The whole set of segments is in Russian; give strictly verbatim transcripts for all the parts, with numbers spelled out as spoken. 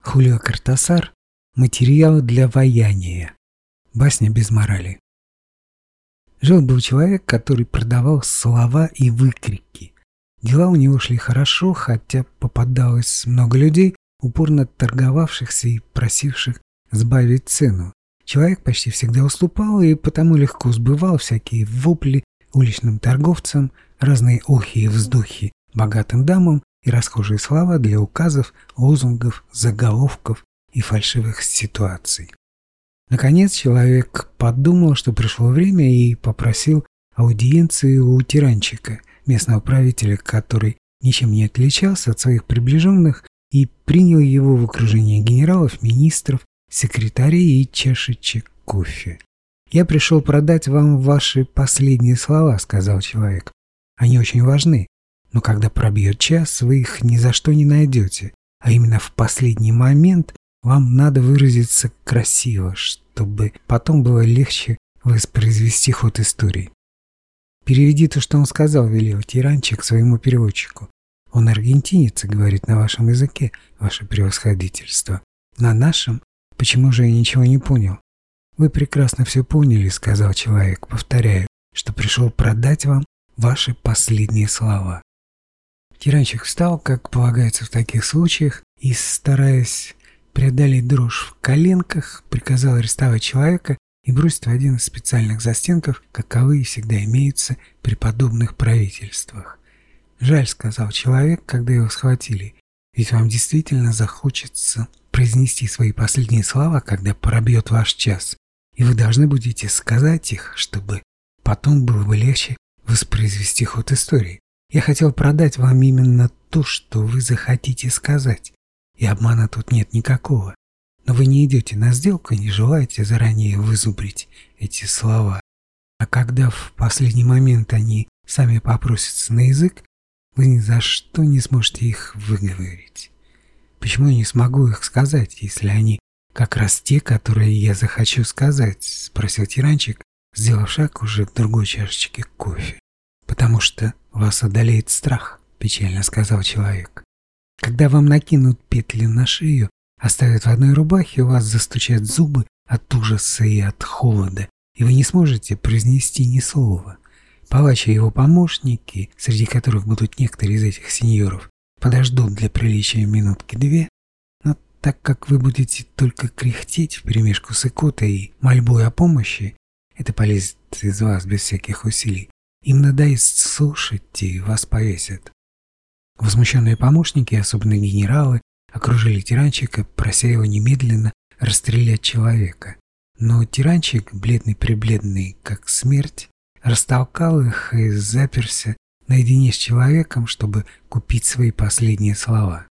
Хулио Кортасар. Материал для ваяния. Басня без морали. Жил-был человек, который продавал слова и выкрики. Дела у него шли хорошо, хотя попадалось много людей, упорно торговавшихся и просивших сбавить цену. Человек почти всегда уступал и потому легко сбывал всякие вопли уличным торговцам, разные охи и вздохи богатым дамам и расхожие слова для указов, лозунгов, заголовков и фальшивых ситуаций. Наконец человек подумал, что пришло время, и попросил аудиенции у тиранчика, местного правителя, который ничем не отличался от своих приближенных, и принял его в окружении генералов, министров, секретарей и чашечек кофе. «Я пришел продать вам ваши последние слова», — сказал человек. «Они очень важны, но когда пробьет час, вы их ни за что не найдете, а именно в последний момент вам надо выразиться красиво, чтобы потом было легче воспроизвести ход истории». «Переведи то, что он сказал», — велел тиранчик своему переводчику. «Он аргентинец и говорит на вашем языке, ваше превосходительство». «На нашем? Почему же я ничего не понял?» «Вы прекрасно все поняли», — сказал человек. «Повторяю, что пришел продать вам ваши последние слова». Тиранчик встал, как полагается в таких случаях, и, стараясь преодолеть дрожь в коленках, приказал арестовать человека и бросить в один из специальных застенков, каковые всегда имеются при подобных правительствах. «Жаль», — сказал человек, когда его схватили, — «ведь вам действительно захочется произнести свои последние слова, когда пробьет ваш час, и вы должны будете сказать их, чтобы потом было бы легче воспроизвести ход истории. Я хотел продать вам именно то, что вы захотите сказать, и обмана тут нет никакого. Но вы не идете на сделку и не желаете заранее вызубрить эти слова. А когда в последний момент они сами попросятся на язык, вы ни за что не сможете их выговорить. Почему я не смогу их сказать, если они как раз те, которые я захочу сказать?» — спросил тиранчик, сделав шаг уже в другой чашечке кофе. «Потому что вас одолеет страх», — печально сказал человек. «Когда вам накинут петли на шею, оставят в одной рубахе, у вас застучат зубы от ужаса и от холода, и вы не сможете произнести ни слова. Палач и его помощники, среди которых будут некоторые из этих сеньоров, подождут для приличия минутки-две, но так как вы будете только кряхтеть вперемешку с икотой и мольбой о помощи, это полезет из вас без всяких усилий. Им надоест слушать, и вас повесят». Возмущенные помощники, особенно генералы, окружили тиранчика, прося его немедленно расстрелять человека. Но тиранчик, бледный-пребледный, как смерть, растолкал их и заперся наедине с человеком, чтобы купить свои последние слова.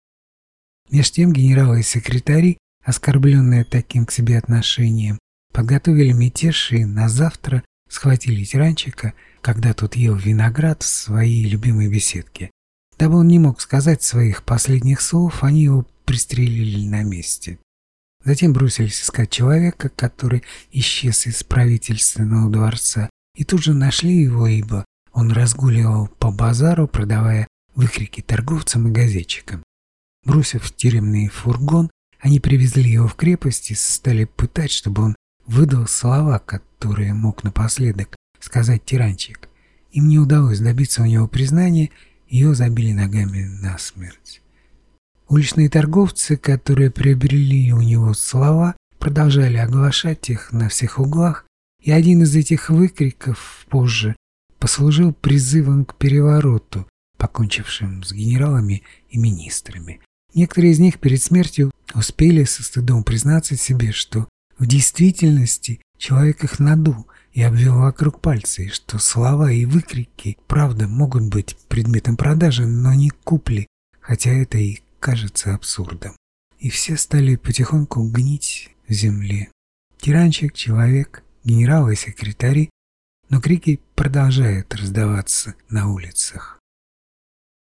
Меж тем генералы и секретари, оскорбленные таким к себе отношением, подготовили мятеж и на завтра схватили тиранчика, когда тот ел виноград в своей любимой беседке. Дабы он не мог сказать своих последних слов, они его пристрелили на месте. Затем бросились искать человека, который исчез из правительственного дворца, и тут же нашли его, ибо он разгуливал по базару, продавая выкрики торговцам и газетчикам. Бросив тюремный фургон, они привезли его в крепость и стали пытать, чтобы он выдал слова, которые мог напоследок сказать тиранчик. Им не удалось добиться у него признания, ее забили ногами насмерть. Уличные торговцы, которые приобрели у него слова, продолжали оглашать их на всех углах, и один из этих выкриков позже послужил призывом к перевороту, покончившим с генералами и министрами. Некоторые из них перед смертью успели со стыдом признаться себе, что в действительности человек их надул и обвел вокруг пальца, и что слова и выкрики, правда, могут быть предметом продажи, но не купли, хотя это и кажется абсурдом. И все стали потихоньку гнить в земле. Тиранчик, человек, генералы и секретари, но крики продолжают раздаваться на улицах.